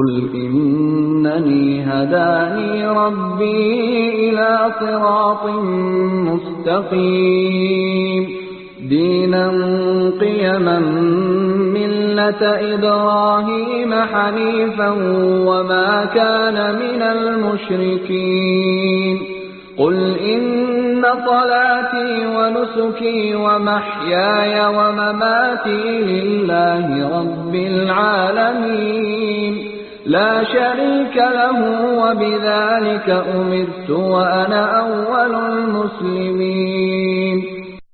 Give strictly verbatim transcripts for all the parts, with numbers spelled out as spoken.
قل إنني هداني ربي إلى صراط مستقيم دينا قيما ملة إبراهيم حنيفا وما كان من المشركين قل إن صلاتي ونسكي ومحياي ومماتي لله رب العالمين لا شريك له وبذلك أمرت وأنا أول المسلمين.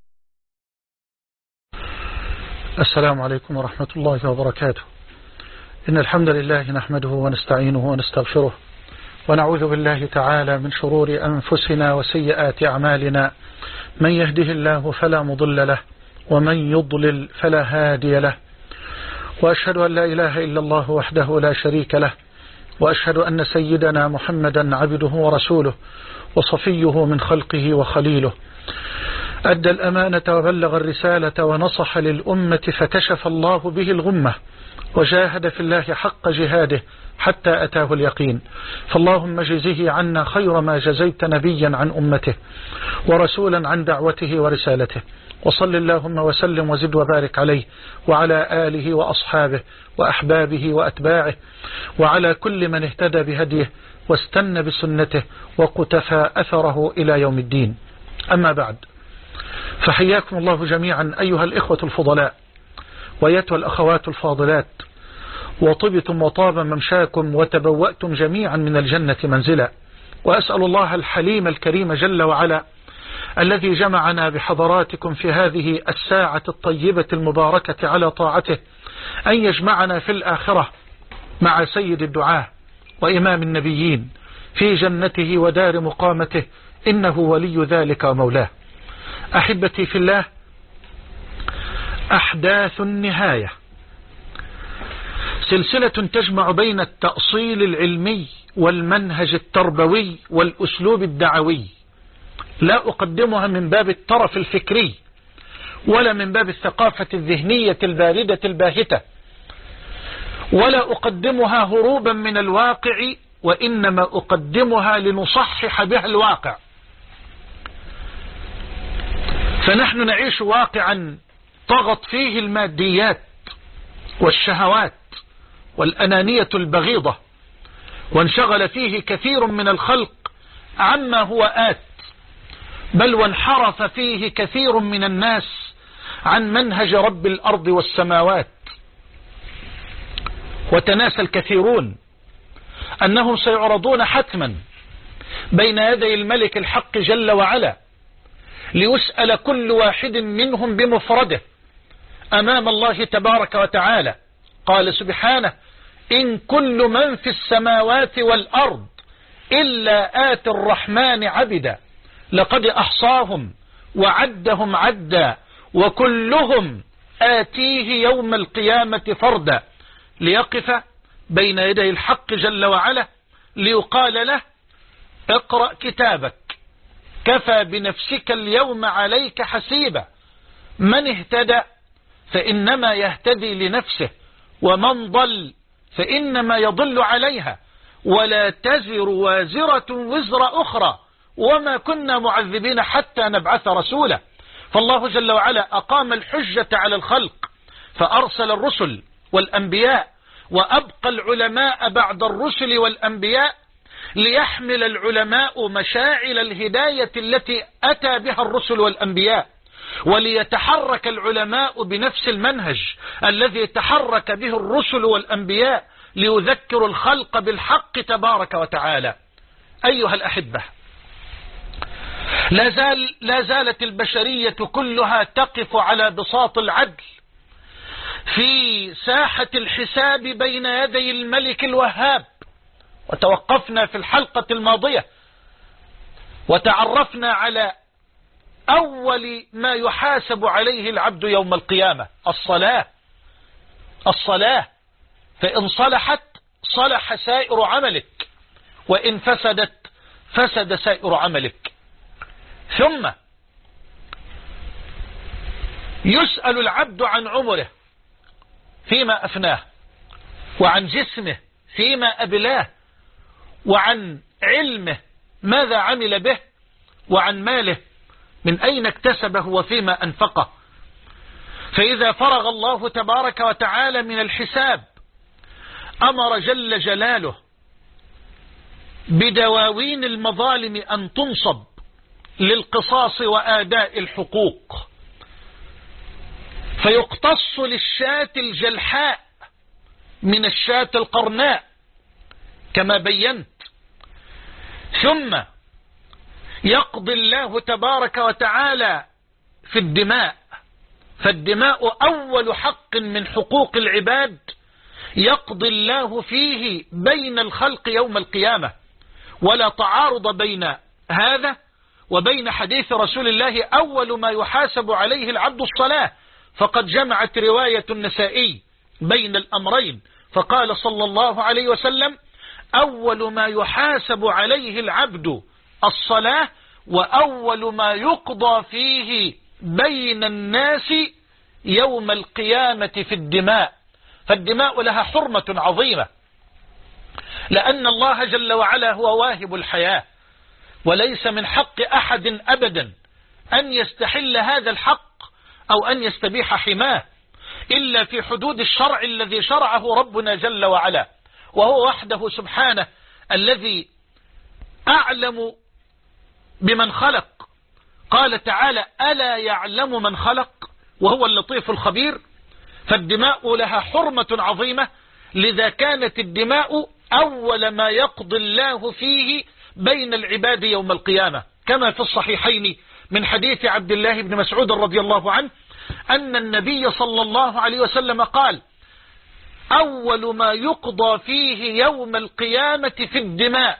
السلام عليكم ورحمة الله وبركاته. إن الحمد لله نحمده ونستعينه ونستغفره ونعوذ بالله تعالى من شرور أنفسنا وسيئات أعمالنا، من يهده الله فلا مضل له ومن يضلل فلا هادي له، وأشهد أن لا إله إلا الله وحده لا شريك له، وأشهد أن سيدنا محمدا عبده ورسوله وصفيه من خلقه وخليله، أدى الأمانة وبلغ الرسالة ونصح للأمة فكشف الله به الغمة وجاهد في الله حق جهاده حتى أتاه اليقين، فاللهم جزه عنا خير ما جزيت نبيا عن أمته ورسولا عن دعوته ورسالته، وصل اللهم وسلم وزد وبارك عليه وعلى آله وأصحابه وأحبابه وأتباعه وعلى كل من اهتدى بهديه واستنى بسنته وقتفى أثره إلى يوم الدين. أما بعد، فحياكم الله جميعا أيها الإخوة الفضلاء وأيتها الأخوات الفاضلات، وطبتم وطاب ممشاكم وتبوأتم جميعا من الجنة منزلا، وأسأل الله الحليم الكريم جل وعلا الذي جمعنا بحضراتكم في هذه الساعة الطيبة المباركة على طاعته أن يجمعنا في الآخرة مع سيد الدعاة وإمام النبيين في جنته ودار مقامته، إنه ولي ذلك ومولاه. أحبتي في الله، أحداث النهاية سلسلة تجمع بين التأصيل العلمي والمنهج التربوي والأسلوب الدعوي، لا أقدمها من باب الطرف الفكري ولا من باب الثقافة الذهنية الباردة الباهتة، ولا أقدمها هروبا من الواقع، وإنما أقدمها لنصحح بها الواقع. فنحن نعيش واقعا طغت فيه الماديات والشهوات والأنانية البغيضة، وانشغل فيه كثير من الخلق عما هو آت، بل وانحرف فيه كثير من الناس عن منهج رب الأرض والسماوات. وتناسى الكثيرون أنهم سيعرضون حتما بين يدي الملك الحق جل وعلا ليسأل كل واحد منهم بمفرده أمام الله تبارك وتعالى. قال سبحانه: إن كل من في السماوات والأرض إلا آتي الرحمن عبدا لقد أحصاهم وعدهم عدا وكلهم آتيه يوم القيامة فردا، ليقف بين يدي الحق جل وعلا ليقال له: اقرأ كتابك كفى بنفسك اليوم عليك حسيبا، من اهتدى فإنما يهتدي لنفسه ومن ضل فإنما يضل عليها ولا تزر وازرة وزر أخرى وما كنا معذبين حتى نبعث رسولا. فالله جل وعلا أقام الحجة على الخلق فأرسل الرسل والأنبياء، وأبقى العلماء بعد الرسل والأنبياء ليحمل العلماء مشاعل الهداية التي أتى بها الرسل والأنبياء، وليتحرك العلماء بنفس المنهج الذي تحرك به الرسل والأنبياء ليذكروا الخلق بالحق تبارك وتعالى. أيها الأحبة، لا, زال لا زالت البشرية كلها تقف على بساط العدل في ساحة الحساب بين يدي الملك الوهاب. وتوقفنا في الحلقة الماضية وتعرفنا على أول ما يحاسب عليه العبد يوم القيامة: الصلاة. الصلاة فإن صلحت صلح سائر عملك، وإن فسدت فسد سائر عملك. ثم يسأل العبد عن عمره فيما أفناه، وعن جسمه فيما أبلاه، وعن علمه ماذا عمل به، وعن ماله من أين اكتسبه وفيما أنفقه. فإذا فرغ الله تبارك وتعالى من الحساب أمر جل جلاله بدواوين المظالم أن تنصب للقصاص وآداء الحقوق، فيقتص للشاة الجلحاء من الشاة القرناء كما بينت، ثم يقضي الله تبارك وتعالى في الدماء، فالدماء أول حق من حقوق العباد يقضي الله فيه بين الخلق يوم القيامة، ولا تعارض بين هذا وبين حديث رسول الله أول ما يحاسب عليه العبد الصلاة، فقد جمعت رواية النسائي بين الأمرين، فقال صلى الله عليه وسلم: أول ما يحاسب عليه العبد الصلاة، وأول ما يقضى فيه بين الناس يوم القيامة في الدماء. فالدماء لها حرمة عظيمة، لأن الله جل وعلا هو واهب الحياة، وليس من حق أحد أبدا أن يستحل هذا الحق أو أن يستبيح حماه إلا في حدود الشرع الذي شرعه ربنا جل وعلا، وهو وحده سبحانه الذي أعلم بمن خلق. قال تعالى: ألا يعلم من خلق وهو اللطيف الخبير. فالدماء لها حرمة عظيمة، لذا كانت الدماء أول ما يقضي الله فيه بين العباد يوم القيامة، كما في الصحيحين من حديث عبد الله بن مسعود رضي الله عنه أن النبي صلى الله عليه وسلم قال: أول ما يقضى فيه يوم القيامة في الدماء.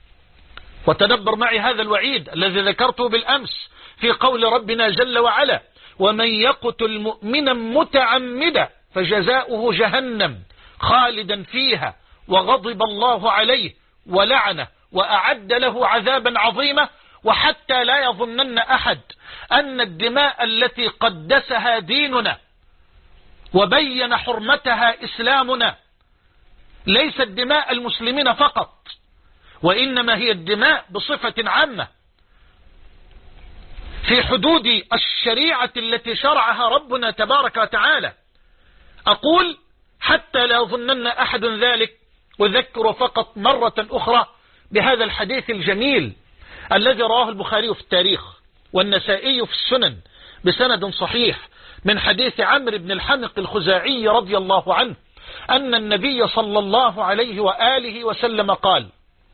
وتدبر معي هذا الوعيد الذي ذكرته بالأمس في قول ربنا جل وعلا: ومن يقتل مؤمنا متعمدا فجزاؤه جهنم خالدا فيها وغضب الله عليه ولعنه وأعد له عذابا عظيما. وحتى لا يظنن أحد أن الدماء التي قدسها ديننا وبين حرمتها إسلامنا ليست دماء المسلمين فقط، وإنما هي الدماء بصفة عامة في حدود الشريعة التي شرعها ربنا تبارك وتعالى. أقول حتى لا يظنن أحد ذلك، وذكر فقط مرة أخرى بهذا الحديث الجميل الذي رواه البخاري في التاريخ والنسائي في السنن بسند صحيح من حديث عمرو بن الحنق الخزاعي رضي الله عنه أن النبي صلى الله عليه وآله وسلم قال: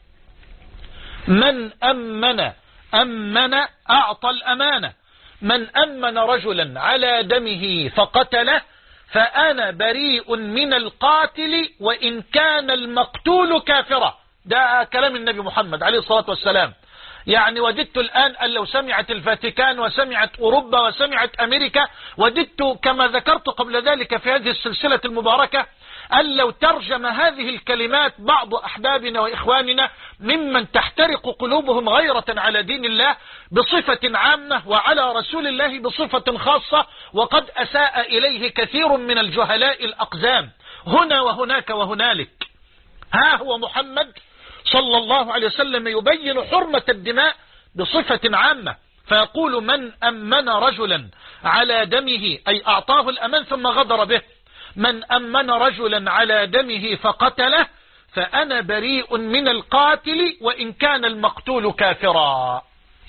من أمن أمن أعطى الأمانة، من أمن رجلا على دمه فقتله فأنا بريء من القاتل وإن كان المقتول كافرا. ده كلام النبي محمد عليه الصلاة والسلام. يعني وددت الآن أن لو سمعت الفاتيكان وسمعت أوروبا وسمعت أمريكا، وددت كما ذكرت قبل ذلك في هذه السلسلة المباركة أن لو ترجم هذه الكلمات بعض أحبابنا وإخواننا ممن تحترق قلوبهم غيرة على دين الله بصفة عامة وعلى رسول الله بصفة خاصة، وقد أساء إليه كثير من الجهلاء الأقزام هنا وهناك وهنالك. ها هو محمد صلى الله عليه وسلم يبين حرمة الدماء بصفة عامة، فيقول: من أمن رجلا على دمه، أي أعطاه الأمان ثم غدر به، من أمن رجلا على دمه فقتله فأنا بريء من القاتل وإن كان المقتول كافرا.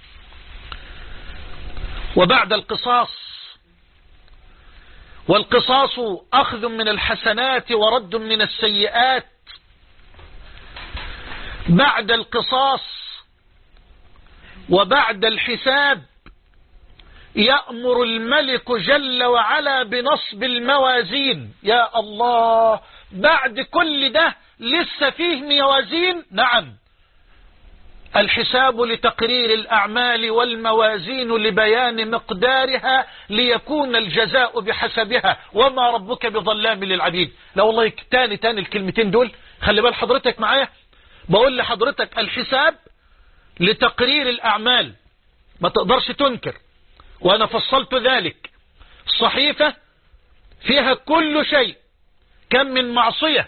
وبعد القصاص، والقصاص أخذ من الحسنات ورد من السيئات، بعد القصاص وبعد الحساب يأمر الملك جل وعلا بنصب الموازين. يا الله، بعد كل ده لسه فيه موازين؟ نعم، الحساب لتقرير الأعمال والموازين لبيان مقدارها ليكون الجزاء بحسبها وما ربك بظلام للعبيد. لا والله، تاني تاني الكلمتين دول خلي بال حضرتك معايا. بقول لحضرتك الحساب لتقرير الأعمال، ما تقدرش تنكر، وأنا فصلت ذلك. الصحيفة فيها كل شيء، كم من معصية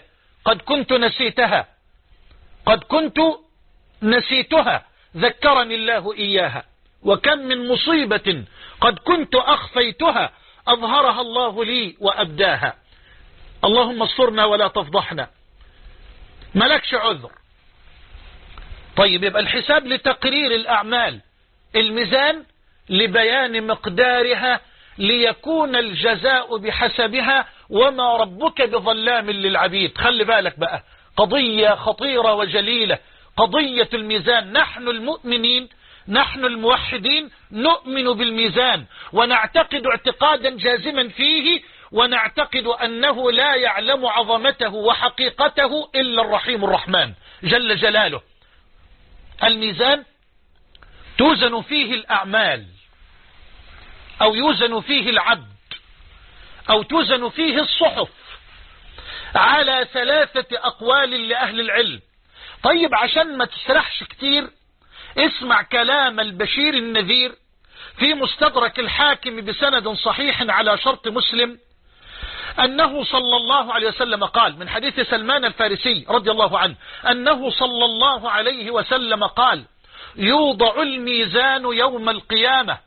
قد كنت نسيتها قد كنت نسيتها ذكرني الله إياها، وكم من مصيبة قد كنت أخفيتها أظهرها الله لي وأبداها. اللهم استرنا ولا تفضحنا. ملكش عذر. طيب، يبقى الحساب لتقرير الأعمال، الميزان لبيان مقدارها ليكون الجزاء بحسبها، وما ربك بظلام للعبيد. خلي بالك بقى، قضية خطيرة وجليلة، قضية الميزان. نحن المؤمنين، نحن الموحدين نؤمن بالميزان ونعتقد اعتقادا جازما فيه، ونعتقد أنه لا يعلم عظمته وحقيقته إلا الرحيم الرحمن جل جلاله. الميزان توزن فيه الأعمال، أو يوزن فيه العبد، أو توزن فيه الصحف، على ثلاثة أقوال لأهل العلم. طيب، عشان ما تسرحش كتير، اسمع كلام البشير النذير في مستدرك الحاكم بسند صحيح على شرط مسلم، أنه صلى الله عليه وسلم قال، من حديث سلمان الفارسي رضي الله عنه، أنه صلى الله عليه وسلم قال: يوضع الميزان يوم القيامة،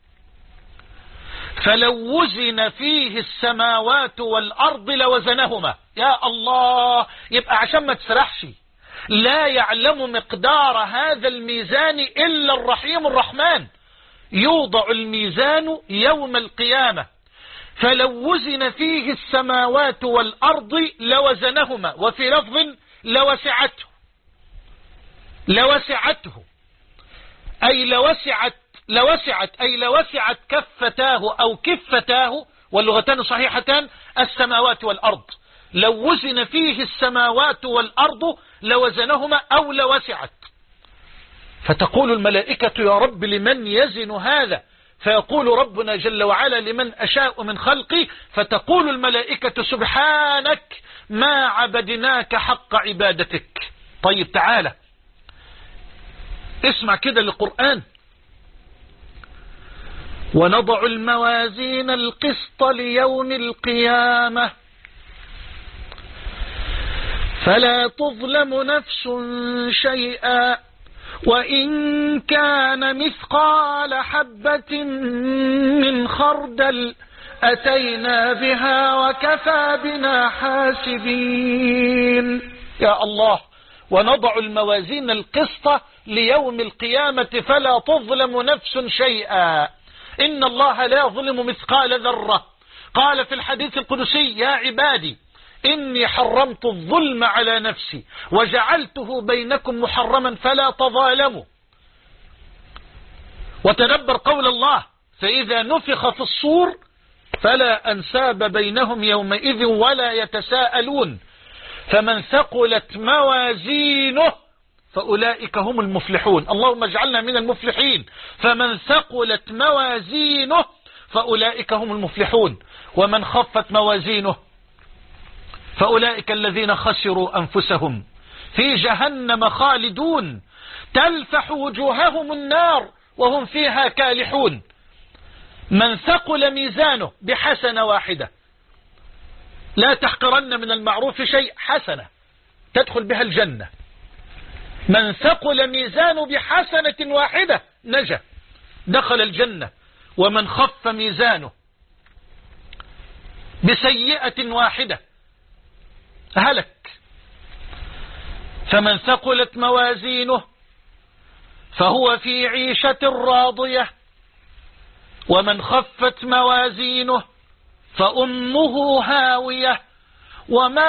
فلو وزن فيه السماوات والأرض لوزنهما. يا الله! يبقى عشان ما تسرحش، لا يعلم مقدار هذا الميزان إلا الرحيم الرحمن. يوضع الميزان يوم القيامة، فلو وزن فيه السماوات والأرض لوزنهما، وفي لفظ لوسعته. لوسعته أي لوسعت لوسعت أي لوسعت كفتاه أو كفتاه، واللغتان صحيحتان، السماوات والأرض. لو وزن فيه السماوات والأرض لوزنهما أو لوسعت. فتقول الملائكة: يا رب لمن يزن هذا؟ فيقول ربنا جل وعلا: لمن أشاء من خلقي. فتقول الملائكة: سبحانك ما عبدناك حق عبادتك. طيب، تعالى اسمع كده للقرآن: ونضع الموازين القسط ليوم القيامة فلا تظلم نفس شيئا وإن كان مثقال حبة من خردل أتينا بها وكفى بنا حاسبين. يا الله! ونضع الموازين القسط ليوم القيامة فلا تظلم نفس شيئا. إن الله لا يظلم مثقال ذرة. قال في الحديث القدسي: يا عبادي إني حرمت الظلم على نفسي وجعلته بينكم محرما فلا تظالموا. وتدبر قول الله: فإذا نفخ في الصور فلا أنساب بينهم يومئذ ولا يتساءلون فمن ثقلت موازينه فأولئك هم المفلحون. اللهم اجعلنا من المفلحين. فمن ثقلت موازينه فأولئك هم المفلحون. ومن خفت موازينه فأولئك الذين خسروا أنفسهم في جهنم خالدون تلفح وجوههم النار وهم فيها كالحون. من ثقل ميزانه بحسنة واحدة، لا تحقرن من المعروف شيء، حسنة تدخل بها الجنة. من ثقل ميزانه بحسنة واحدة نجا، دخل الجنة. ومن خف ميزانه بسيئة واحدة هلك. فمن ثقلت موازينه فهو في عيشة راضية ومن خفت موازينه فأمه هاوية وما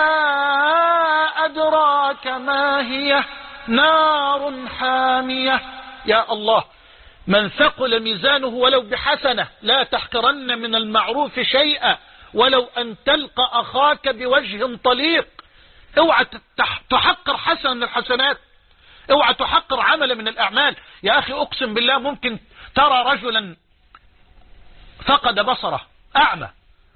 أدراك ما هي نار حامية. يا الله! من ثقل ميزانه ولو بحسنة، لا تحقرن من المعروف شيئا ولو أن تلقى أخاك بوجه طليق. اوعى تحقر حسنة من الحسنات، اوعى تحقر عمل من الأعمال. يا أخي أقسم بالله ممكن ترى رجلا فقد بصره، أعمى،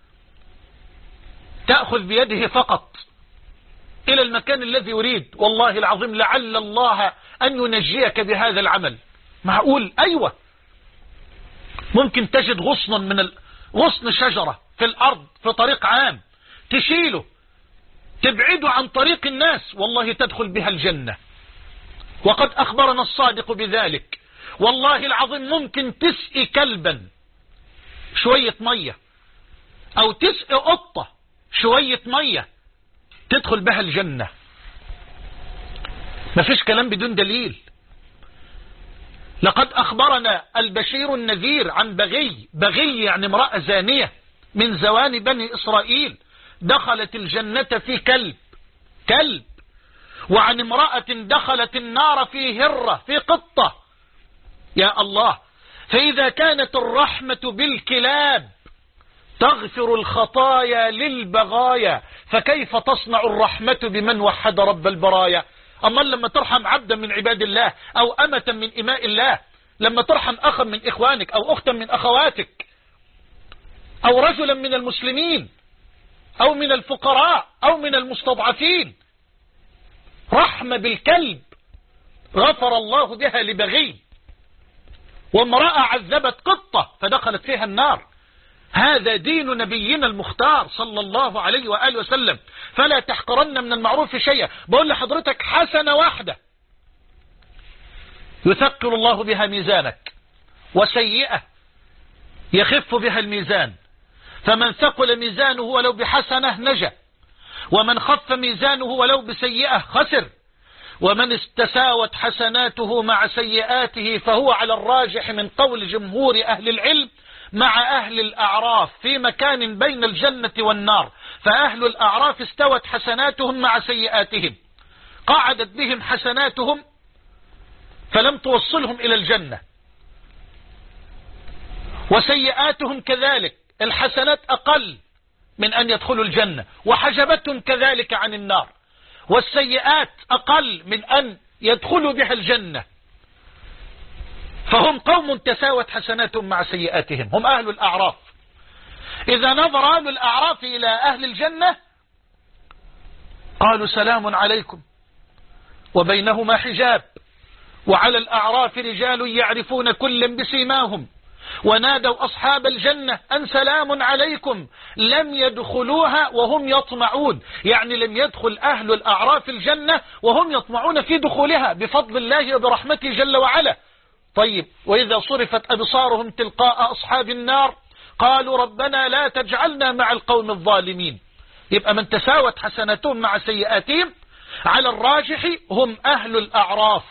تأخذ بيده فقط إلى المكان الذي يريد، والله العظيم لعل الله أن ينجيك بهذا العمل. معقول؟ أيوة. ممكن تجد غصنا من ال... غصن شجرة في الأرض في طريق عام، تشيله تبعده عن طريق الناس، والله تدخل بها الجنة، وقد أخبرنا الصادق بذلك. والله العظيم ممكن تسقي كلبا شوية مية، أو تسقي قطة شوية مية، تدخل بها الجنة. مفيش كلام بدون دليل. لقد أخبرنا البشير النذير عن بغي، بغي يعني امرأة زانية من زوان بني إسرائيل دخلت الجنة في كلب، كلب، وعن امرأة دخلت النار في هرة، في قطة. يا الله، فإذا كانت الرحمة بالكلاب تغفر الخطايا للبغايا، فكيف تصنع الرحمة بمن وحد رب البرايا؟ أما لما ترحم عبدا من عباد الله أو أمة من إماء الله، لما ترحم أخا من إخوانك أو أختا من أخواتك أو رجلا من المسلمين أو من الفقراء أو من المستضعفين، رحمة بالكلب غفر الله بها لبغي. وامرأة عذبت قطة فدخلت فيها النار. هذا دين نبينا المختار صلى الله عليه وآله وسلم. فلا تحقرن من المعروف شيئا. بقول لحضرتك حسنة واحدة يثقل الله بها ميزانك، وسيئة يخف بها الميزان. فمن ثقل ميزانه ولو بحسنة نجا، ومن خف ميزانه ولو بسيئة خسر. ومن استساوت حسناته مع سيئاته فهو على الراجح من قول جمهور أهل العلم مع أهل الأعراف في مكان بين الجنة والنار. فأهل الأعراف استوت حسناتهم مع سيئاتهم، قعدت بهم حسناتهم فلم توصلهم إلى الجنة، وسيئاتهم كذلك، الحسنات أقل من أن يدخلوا الجنة، وحجبتهم كذلك عن النار، والسيئات أقل من أن يدخلوا بها الجنة. فهم قوم تساوت حسناتهم مع سيئاتهم، هم أهل الأعراف. إذا نظر أهل الأعراف إلى أهل الجنة قالوا سلام عليكم، وبينهما حجاب، وعلى الأعراف رجال يعرفون كلا بسيماهم، ونادوا أصحاب الجنة أن سلام عليكم، لم يدخلوها وهم يطمعون، يعني لم يدخل أهل الأعراف الجنة وهم يطمعون في دخولها بفضل الله وبرحمته جل وعلا. طيب، وإذا صرفت أبصارهم تلقاء أصحاب النار قالوا ربنا لا تجعلنا مع القوم الظالمين. يبقى من تساوت حسناتهم مع سيئاتهم على الراجح هم أهل الأعراف.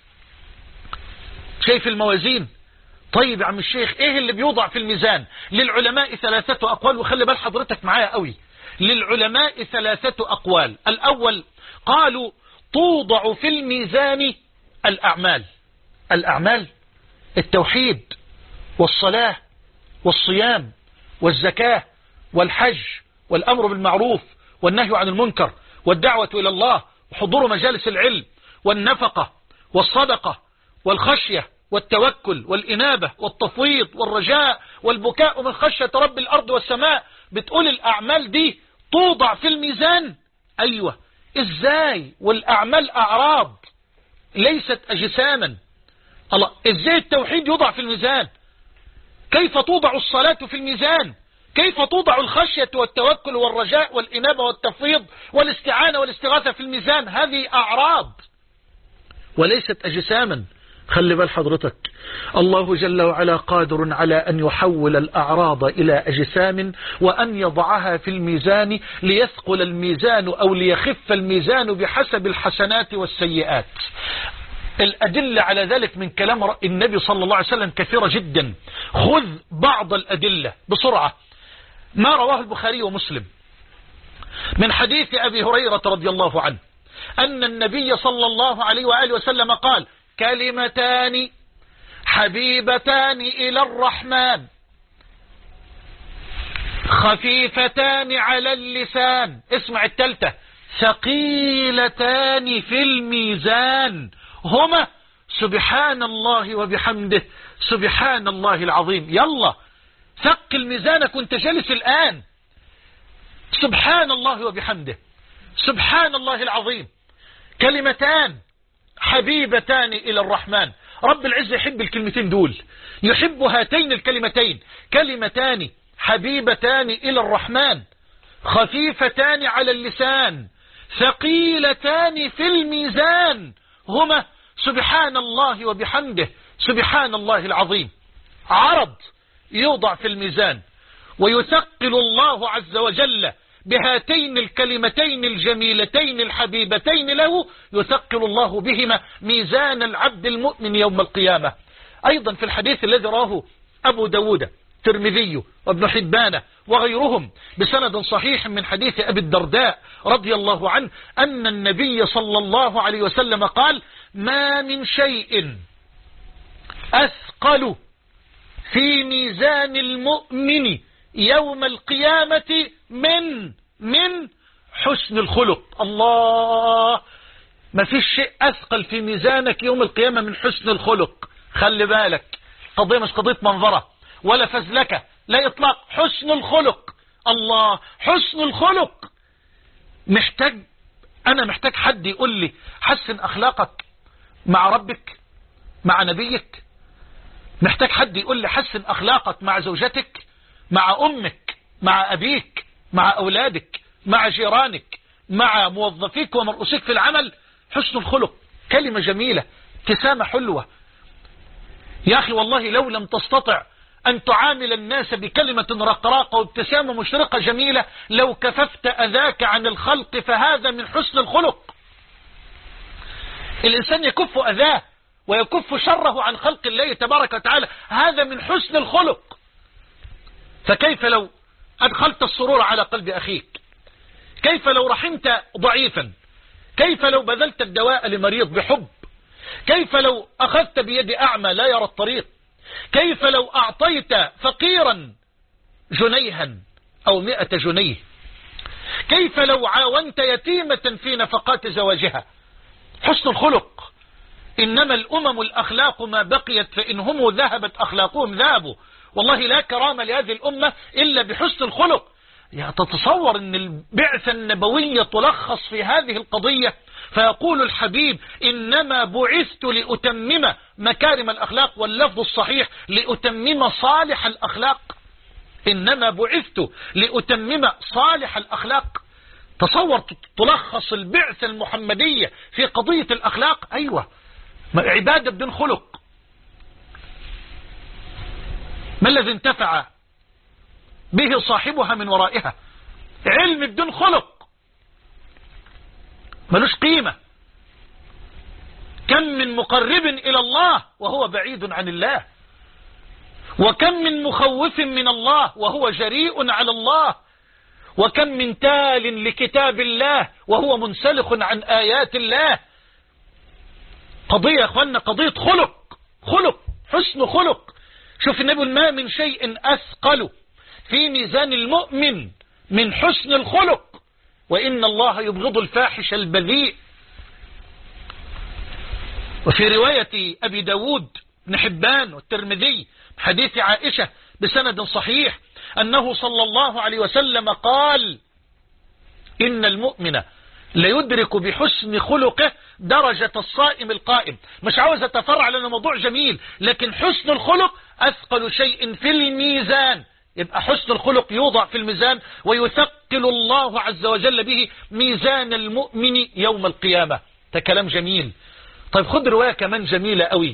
شايف الموازين؟ طيب يا عم الشيخ، ايه اللي بيوضع في الميزان؟ للعلماء ثلاثة أقوال، وخلي بال حضرتك معايا قوي. للعلماء ثلاثة أقوال. الأول قالوا توضع في الميزان الأعمال. الأعمال التوحيد والصلاة والصيام والزكاة والحج والأمر بالمعروف والنهي عن المنكر والدعوة إلى الله وحضور مجالس العلم والنفقة والصدقة والخشية والتوكل والإنابة والتفويض والرجاء والبكاء من خشية رب الأرض والسماء. بتقول الأعمال دي توضع في الميزان؟ أيوة. إزاي والأعمال أعراض ليست أجساما؟ الله، إزاي التوحيد يوضع في الميزان؟ كيف توضع الصلاة في الميزان؟ كيف توضع الخشية والتوكل والرجاء والإنابة والتفويض والاستعانة والاستغاثة في الميزان؟ هذه أعراض وليست أجساما. خلي بال حضرتك، الله جل وعلا قادر على أن يحول الأعراض إلى أجسام وأن يضعها في الميزان ليثقل الميزان أو ليخف الميزان بحسب الحسنات والسيئات. الأدلة على ذلك من كلام النبي صلى الله عليه وسلم كثيرة جدا. خذ بعض الأدلة بسرعة. ما رواه البخاري ومسلم من حديث أبي هريرة رضي الله عنه أن النبي صلى الله عليه وآله وسلم قال: كلمتان حبيبتان إلى الرحمن خفيفتان على اللسان، اسمع التالتة، ثقيلتان في الميزان، هما سبحان الله وبحمده سبحان الله العظيم. يلا ثقل ميزانك وانت جالس الآن. سبحان الله وبحمده سبحان الله العظيم، كلمتان حبيبتان إلى الرحمن. رب العزة يحب الكلمتين دول، يحب هاتين الكلمتين، كلمتان حبيبتان إلى الرحمن خفيفتان على اللسان ثقيلتان في الميزان هما سبحان الله وبحمده سبحان الله العظيم. عرض يوضع في الميزان ويثقل الله عز وجل بهاتين الكلمتين الجميلتين الحبيبتين له، يثقل الله بهما ميزان العبد المؤمن يوم القيامة. أيضا في الحديث الذي راه أبو داود الترمذي وابن حبان وغيرهم بسند صحيح من حديث أبي الدرداء رضي الله عنه أن النبي صلى الله عليه وسلم قال: ما من شيء أثقل في ميزان المؤمن يوم القيامة من من حسن الخلق. الله، ما فيش شيء أثقل في ميزانك يوم القيامة من حسن الخلق. خلي بالك، قضية مش قضية منظرة ولا فزلكة، لا إطلاق، حسن الخلق. الله، حسن الخلق. محتاج أنا محتاج حد يقول لي حسن أخلاقك مع ربك مع نبيك. محتاج حد يقول لي حسن أخلاقك مع زوجتك مع أمك مع أبيك مع أولادك مع جيرانك مع موظفيك ومرؤوسيك في العمل. حسن الخلق كلمة جميلة، ابتسامة حلوة. يا أخي والله لو لم تستطع أن تعامل الناس بكلمة رقراقة وابتسامة مشرقة جميلة لو كففت أذاك عن الخلق، فهذا من حسن الخلق. الإنسان يكف أذاه ويكف شره عن خلق الله تبارك وتعالى، هذا من حسن الخلق. فكيف لو أدخلت السرور على قلب أخيك؟ كيف لو رحمت ضعيفا؟ كيف لو بذلت الدواء لمريض بحب؟ كيف لو أخذت بيد أعمى لا يرى الطريق؟ كيف لو أعطيت فقيرا جنيها أو مئة جنيه؟ كيف لو عاونت يتيمة في نفقات زواجها؟ حسن الخلق. إنما الأمم الأخلاق ما بقيت، فإن هم ذهبت أخلاقهم ذهبوا. والله لا كرامة لهذه الأمة إلا بحسن الخلق. يعني تتصور أن البعثة النبوية تلخص في هذه القضية، فيقول الحبيب: إنما بعثت لأتمم مكارم الأخلاق، واللفظ الصحيح لأتمم صالح الأخلاق. إنما بعثت لأتمم صالح الأخلاق. تصور تلخص البعثة المحمدية في قضية الأخلاق. أيوة، عبادة بدون خلق. ما الذي انتفع به صاحبها من ورائها؟ علم بدون خلق ملوش قيمة. كم من مقرب إلى الله وهو بعيد عن الله، وكم من مخوف من الله وهو جريء على الله، وكم من تال لكتاب الله وهو منسلخ عن آيات الله. قضية يا أخوانا، قضية خلق، خلق، حسن خلق. شوف النبي: ما من شيء أثقل في ميزان المؤمن من حسن الخلق، وإن الله يبغض الفاحش البذيء. وفي رواية أبي داود بن حبان والترمذي حديث عائشة بسند صحيح أنه صلى الله عليه وسلم قال: إن المؤمن ليدرك بحسن خلقه درجة الصائم القائم. مش عاوز أتفرع لأنه موضوع جميل، لكن حسن الخلق أثقل شيء في الميزان. يبقى حسن الخلق يوضع في الميزان ويثقل الله عز وجل به ميزان المؤمن يوم القيامة. ده كلام جميل. طيب خد رواية كمان جميلة قوي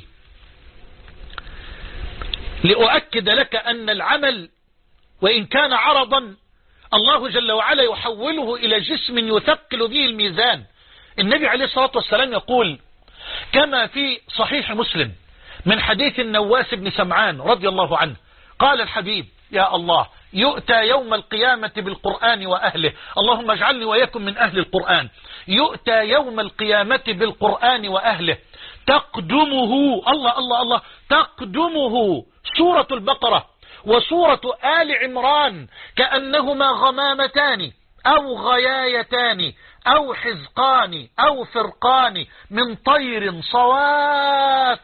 لأؤكد لك أن العمل وإن كان عرضا الله جل وعلا يحوله إلى جسم يثقل به الميزان. النبي عليه الصلاة والسلام يقول كما في صحيح مسلم من حديث النواس بن سمعان رضي الله عنه قال الحبيب: يا الله، يؤتى يوم القيامة بالقرآن وأهله، اللهم اجعلني وإياكم من أهل القرآن. يؤتى يوم القيامة بالقرآن وأهله، تقدمه الله الله الله تقدمه سورة البقرة وسورة آل عمران كأنهما غمامتان أو غيايتان أو حزقان أو فرقان من طير صواف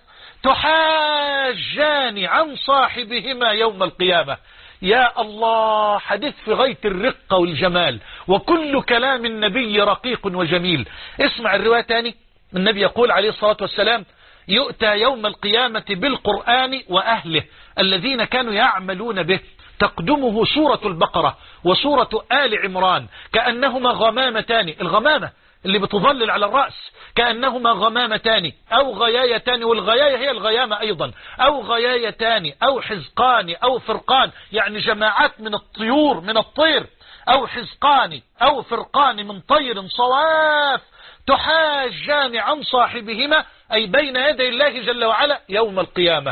تحاجان عن صاحبهما يوم القيامة. يا الله، حديث في غاية الرقة والجمال، وكل كلام النبي رقيق وجميل. اسمع الرواية تاني. النبي يقول عليه الصلاة والسلام: يؤتى يوم القيامة بالقرآن وأهله الذين كانوا يعملون به، تقدمه سورة البقرة وسورة آل عمران كأنهما غمامتان، الغمامة اللي بتظلل على الرأس، كأنهما غمامتان أو غيايتان، والغياية هي الغيامة أيضا، أو غيايتان أو حزقان أو فرقان، يعني جماعات من الطيور من الطير، أو حزقان أو فرقان من طير صواف تحاجان عن صاحبهما، أي بين يدي الله جل وعلا يوم القيامة.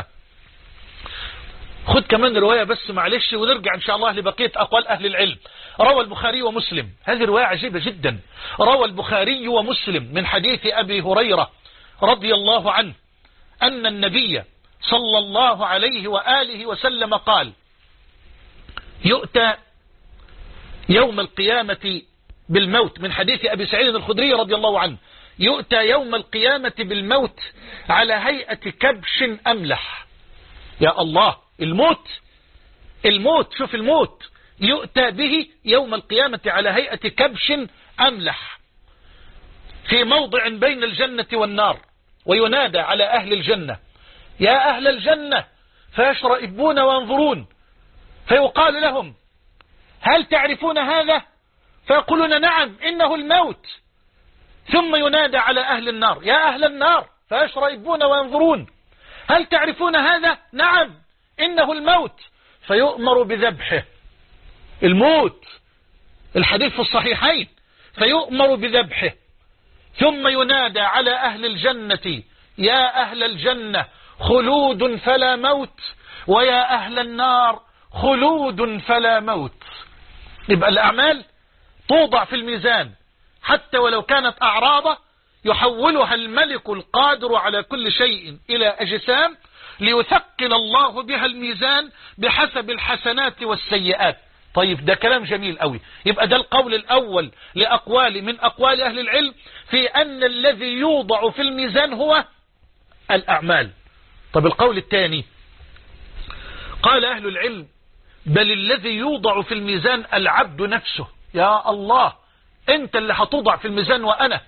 خد كمان رواية بس معلش ونرجع إن شاء الله لبقية أقوال أهل العلم. روى البخاري ومسلم، هذه رواية عجيبة جدا، روى البخاري ومسلم من حديث أبي هريرة رضي الله عنه أن النبي صلى الله عليه وآله وسلم قال: يؤتى يوم القيامة بالموت، من حديث أبي سعيد الخدري رضي الله عنه، يؤتى يوم القيامة بالموت على هيئة كبش أملح. يا الله، الموت الموت شوف الموت يؤتى به يوم القيامة على هيئة كبش أملح في موضع بين الجنة والنار، وينادى على أهل الجنة: يا أهل الجنة، فيشرئبون وينظرون، فيقال لهم: هل تعرفون هذا؟ فيقولون: نعم، إنه الموت. ثم ينادى على أهل النار: يا أهل النار، فيشرئبون وينظرون، هل تعرفون هذا؟ نعم، إنه الموت. فيؤمر بذبحه، الموت، الحديث في الصحيحين، فيؤمر بذبحه. ثم ينادى على أهل الجنة: يا أهل الجنة، خلود فلا موت، ويا أهل النار، خلود فلا موت. يبقى الأعمال توضع في الميزان حتى ولو كانت أعراضة، يحولها الملك القادر على كل شيء إلى أجسام ليثقل الله بها الميزان بحسب الحسنات والسيئات. طيب ده كلام جميل قوي. يبقى ده القول الأول لأقوال من أقوال أهل العلم في أن الذي يوضع في الميزان هو الأعمال. طب القول الثاني، قال أهل العلم: بل الذي يوضع في الميزان العبد نفسه. يا الله، أنت اللي هتوضع في الميزان وأنا.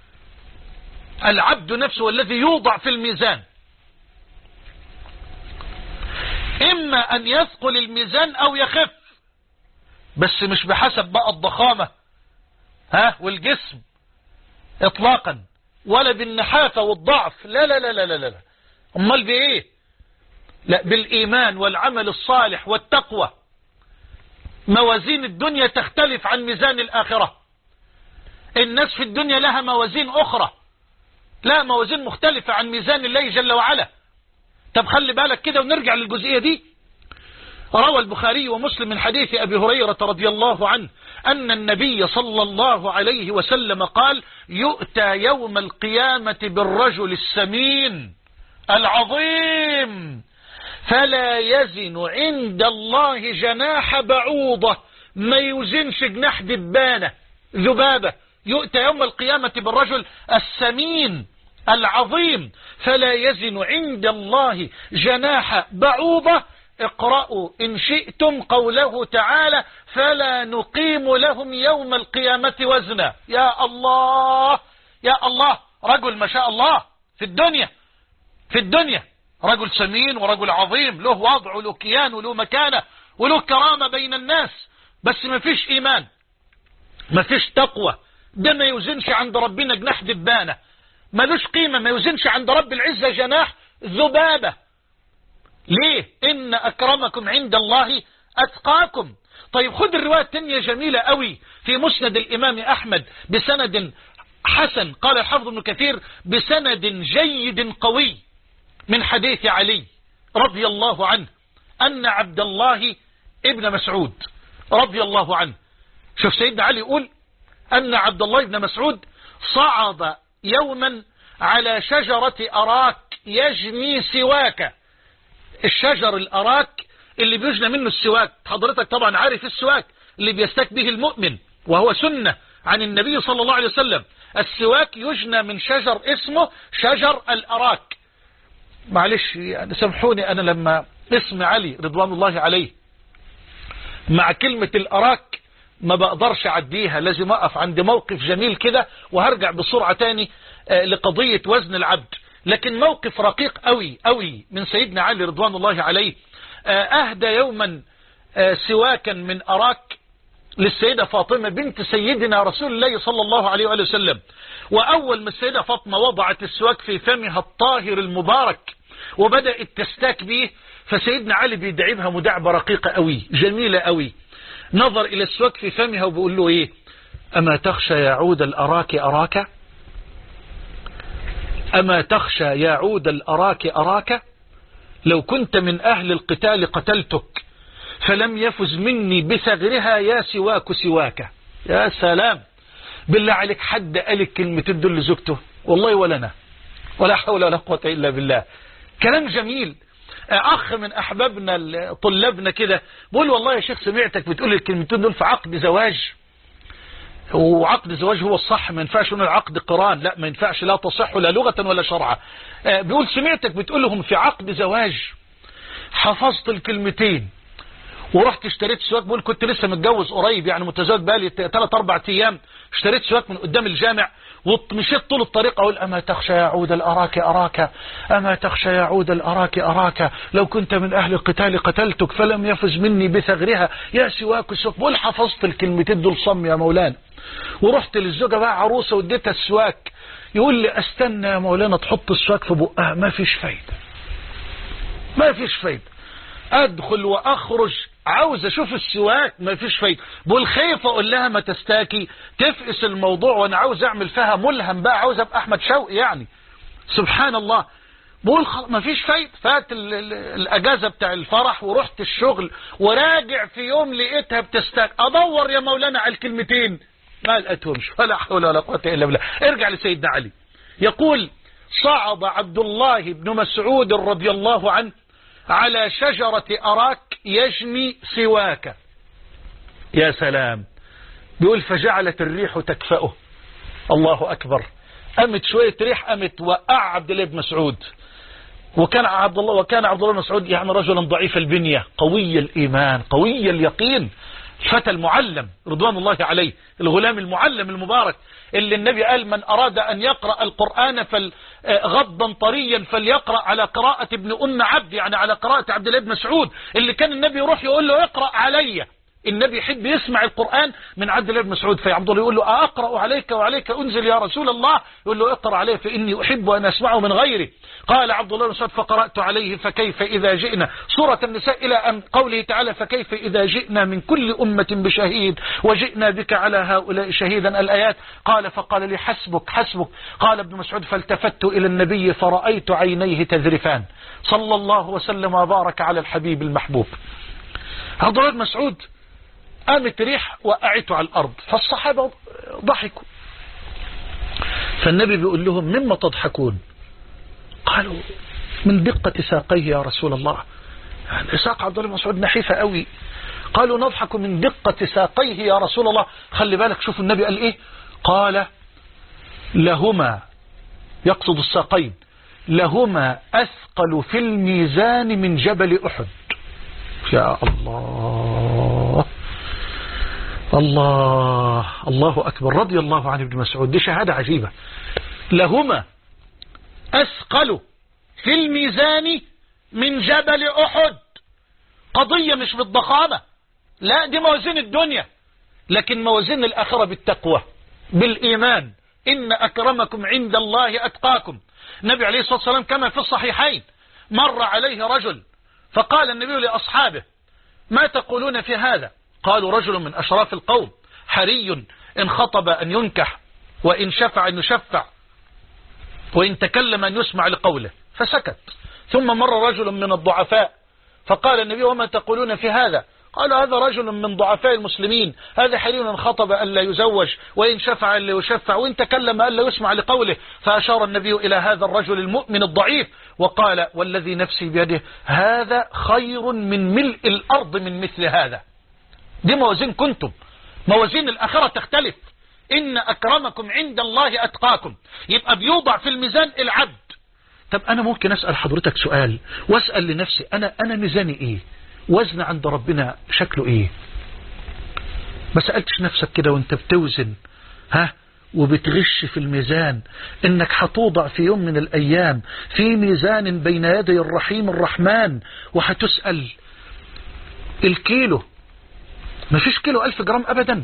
العبد نفسه والذي يوضع في الميزان، إما أن يثقل الميزان أو يخف، بس مش بحسب بقى الضخامة ها والجسم إطلاقا، ولا بالنحافة والضعف، لا لا لا لا لا لا. أمال بإيه؟ لا، بالإيمان والعمل الصالح والتقوى. موازين الدنيا تختلف عن ميزان الآخرة. الناس في الدنيا لها موازين أخرى، لا، موازين مختلفة عن ميزان الله جل وعلا. طب خلي بالك كده ونرجع للجزئية دي. روى البخاري ومسلم من حديث أبي هريرة رضي الله عنه أن النبي صلى الله عليه وسلم قال: يؤتى يوم القيامة بالرجل السمين العظيم فلا يزن عند الله جناح بعوضة، ما يوزنش جناح دبانة ذبابة. يؤتى يوم القيامة بالرجل السمين العظيم فلا يزن عند الله جناح بعوضة. اقرأوا إن شئتم قوله تعالى: فلا نقيم لهم يوم القيامة وزنا. يا الله يا الله، رجل ما شاء الله في الدنيا في الدنيا رجل سمين ورجل عظيم، له وضع وله كيان وله مكانة وله كرامة بين الناس، بس ما فيش إيمان، ما فيش تقوى. ده ما يوزنش عند ربنا جناح دبانة، ملوش قيمة، ما يوزنش عند رب العزة جناح ذبابة. ليه؟ إن أكرمكم عند الله أتقاكم. طيب خد الرواية التانية جميلة قوي في مسند الإمام أحمد بسند حسن، قال الحافظ ابن كثير بسند جيد قوي، من حديث علي رضي الله عنه أن عبد الله ابن مسعود رضي الله عنه، شوف سيدنا علي يقول أن عبد الله ابن مسعود صعد يوما على شجرة أراك يجني سواك. الشجر الأراك اللي بيجنى منه السواك، حضرتك طبعا عارف السواك اللي بيستك به المؤمن، وهو سنة عن النبي صلى الله عليه وسلم. السواك يجنى من شجر اسمه شجر الأراك. معلش يعني سامحوني، أنا لما اسم علي رضوان الله عليه مع كلمة الأراك ما بقدرش أعديها، لازم أقف عند موقف جميل كده وهرجع بسرعة تاني لقضية وزن العبد. لكن موقف رقيق قوي قوي من سيدنا علي رضوان الله عليه. أهدى يوما سواكا من أراك للسيدة فاطمة بنت سيدنا رسول الله صلى الله عليه وآله وسلم. وأول ما السيدة فاطمة وضعت السواك في فمها الطاهر المبارك وبدأت تستاك به، فسيدنا علي بيدعبها مدعبة رقيقة قوي جميلة قوي، نظر إلى السواك في فمها وبيقول له إيه؟ أما تخشى يا عود الأراك أراك؟ أما تخشى يا عود الأراك أراك؟ لو كنت من أهل القتال قتلتك، فلم يفز مني بثغرها يا سواك سواك. يا سلام، بالله عليك حد قال الكلمتين دول لزوجته؟ والله ولا أنا، ولا حول ولا قوة إلا بالله. كلام جميل. أخ من أحبابنا طلابنا كده بقول والله يا شيخ سمعتك بتقول الكلمتين دول في عقد زواج، وعقد زواج هو الصح، ما ينفعش انه العقد قران، لا ما ينفعش، لا تصح لا لغة ولا شرعا. بيقول سمعتك بتقولهم في عقد زواج، حفظت الكلمتين ورحت اشتريت سواك. بقول كنت لسه متجوز قريب، يعني متزوج بقالي ثلاث اربع ايام، اشتريت سواك من قدام الجامع ومشيت طول الطريق اقول اما تخشى يا عود الاراك اراك، اما تخشى يا عود الاراك اراك، لو كنت من اهل القتال قتلتك فلم يفز مني بثغرها يا سواك سواك. بقول حفظت الكلمتين دول صم يا مولانا. ورحت للزوجة بقى عروسة واديتها السواك، يقول لي استنى يا مولانا تحط السواك في بقها، ما فيش فايدة، ما فيش فايدة. ادخل واخرج عاوز اشوف السواك، ما فيش فايدة. بقول خايف اقول لها ما تستاكي تفقس الموضوع، وانا عاوز اعمل فيها ملهم بقى، عاوز ابقى احمد شوقي يعني. سبحان الله. بقول ما فيش فايدة. فات الاجازة بتاع الفرح ورحت الشغل، وراجع في يوم لقيتها بتستاك، ادور يا مولانا على الكلمتين ما لقيتهمش، ولا حول ولا قوة الا بالله. ارجع لسيدنا علي يقول صعد عبد الله بن مسعود رضي الله عنه على شجرة أراك يجني سواك. يا سلام. بيقول فجعلت الريح تكفأه. الله أكبر. قامت شوية ريح قامت وقع عبد الله بن مسعود. وكان عبد الله وكان عبد الله بن مسعود يعني رجلا ضعيف البنية قوي الإيمان قوي اليقين، الفتى المعلم رضوان الله عليه، الغلام المعلم المبارك اللي النبي قال من أراد أن يقرأ القرآن غضا طريا فليقرأ على قراءة ابن أم عبد، يعني على قراءة عبد الله بن مسعود، اللي كان النبي يروح يقول له اقرأ علي. النبي يحب يسمع القرآن من عبد الله بن مسعود، فعبد الله يقول له أقرأ عليك وعليك أنزل يا رسول الله؟ يقول له اقرأ عليه فإني أحب أن أسمعه من غيري. قال عبد الله بن مسعود فقرأت عليه فكيف إذا جئنا، سورة النساء إلى أن قوله تعالى فكيف إذا جئنا من كل أمة بشهيد وجئنا بك على هؤلاء شهيدا الآيات. قال فقال لي حسبك حسبك. قال ابن مسعود فالتفت إلى النبي فرأيت عينيه تذرفان صلى الله وسلم وبارك على الحبيب المحبوب. عبد الله بن مسعود قامت ريح وقعته على الأرض، فالصحابة ضحكوا، فالنبي بيقول لهم مما تضحكون؟ قالوا من دقة ساقيه يا رسول الله. يعني ساق عبد الله بن مسعود نحيفة قوي. قالوا نضحك من دقة ساقيه يا رسول الله. خلي بالك شوفوا النبي قال ايه، قال لهما، يقصد الساقين، لهما أثقل في الميزان من جبل أحد. يا الله الله الله أكبر. رضي الله عن ابن مسعود. دي شهادة عجيبة. لهما أثقل في الميزان من جبل أحد. قضية مش بالضخامة، لا دي موازين الدنيا، لكن موازين الآخرة بالتقوى بالإيمان. إن أكرمكم عند الله أتقاكم. النبي عليه الصلاة والسلام كما في الصحيحين مر عليه رجل فقال النبي لأصحابه ما تقولون في هذا؟ قالوا رجل من أشراف القوم حري إن خطب أن ينكح، وإن شفع أن يشفع، وإن تكلم أن يسمع لقوله، فسكت. ثم مر رجل من الضعفاء فقال النبي وما تقولون في هذا؟ قال هذا رجل من ضعفاء المسلمين، هذا حري إن خطب أن لا يزوج، وإن شفع أن لا يشفع، وإن تكلم أن لا يسمع لقوله. فأشار النبي إلى هذا الرجل المؤمن الضعيف وقال والذي نفسي بيده هذا خير من ملء الأرض من مثل هذا. دي موازين كنتم، موازين الآخرة تختلف. إن أكرمكم عند الله أتقاكم. يبقى بيوضع في الميزان العبد. طب أنا ممكن أسأل حضرتك سؤال وأسأل لنفسي أنا أنا ميزاني إيه؟ وزن عند ربنا شكله إيه؟ ما سألتش نفسك كده وانت بتوزن ها وبتغش في الميزان إنك هتوضع في يوم من الأيام في ميزان بين يدي الرحيم الرحمن، وهتسأل الكيلو مفيش كيلو ألف جرام أبدا،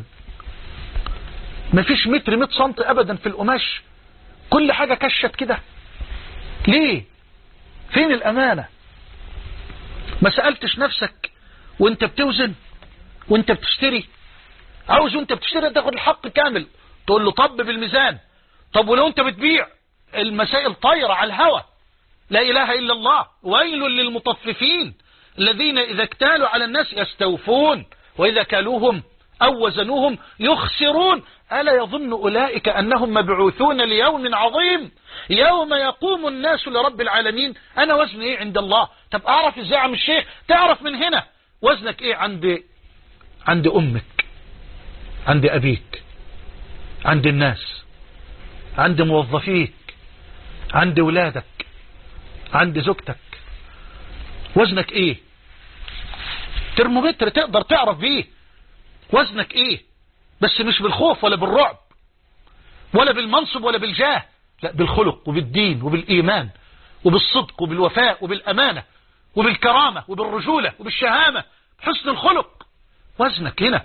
مفيش متر مئة سنت أبدا في القماش، كل حاجة كشت كده. ليه؟ فين الأمانة؟ ما سألتش نفسك وانت بتوزن وانت بتشتري؟ عاوز وانت بتشتري تاخد الحق كامل، تقول له طب بالميزان. طب ولو انت بتبيع؟ المسائل طايرة على الهوى. لا إله إلا الله. ويل للمطففين الذين إذا اكتالوا على الناس يستوفون وإذا كالوهم أو وزنوهم يخسرون. ألا يظن أولئك أنهم مبعوثون ليوم عظيم يوم يقوم الناس لرب العالمين؟ أنا وزني إيه عند الله؟ طب أعرف إزاي عم الشيخ؟ تعرف من هنا وزنك إيه عند عند أمك، عند أبيك، عند الناس، عند موظفيك، عند ولادك، عند زوجتك. وزنك إيه؟ ترمومتر تقدر تعرف بيه وزنك إيه، بس مش بالخوف ولا بالرعب ولا بالمنصب ولا بالجاه، لا، بالخلق وبالدين وبالإيمان وبالصدق وبالوفاء وبالأمانة وبالكرامة وبالرجولة وبالشهامة، حسن الخلق. وزنك هنا.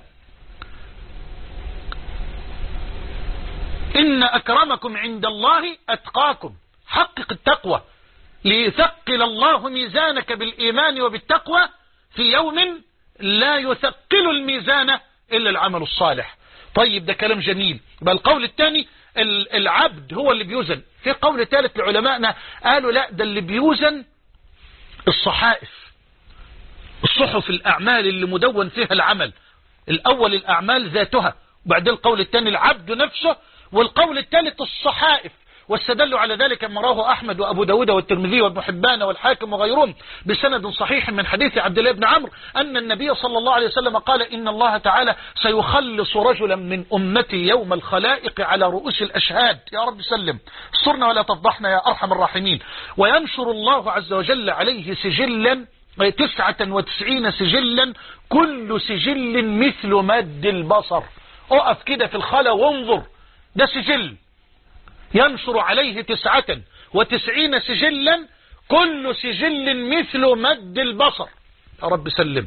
إن أكرمكم عند الله أتقاكم. حقق التقوى ليثقل الله ميزانك بالإيمان وبالتقوى في يوم لا يثقل الميزان إلا العمل الصالح. طيب ده كلام جميل. بل القول الثاني العبد هو اللي بيوزن. في قول ثالث لعلمائنا قالوا لا، ده اللي بيوزن الصحائف، الصحف، الأعمال اللي مدون فيها العمل. الأول الأعمال ذاتها، وبعدين القول الثاني العبد نفسه، والقول الثالث الصحائف. واستدلوا على ذلك ما رواه أحمد وأبو داود والترمذي وابن حبان والحاكم وغيرهم بسند صحيح من حديث عبد الله بن عمرو أن النبي صلى الله عليه وسلم قال إن الله تعالى سيخلص رجلا من أمتي يوم الخلائق على رؤوس الأشهاد. يا رب سلم، استرنا ولا تفضحنا يا أرحم الراحمين. وينشر الله عز وجل عليه سجلا تسعة وتسعين سجلا، كل سجل مثل مد البصر. اقف كده في الخلا وانظر، ده سجل ينشر عليه تسعة وتسعين سجلا، كل سجل مثل مد البصر. يا رب سلم.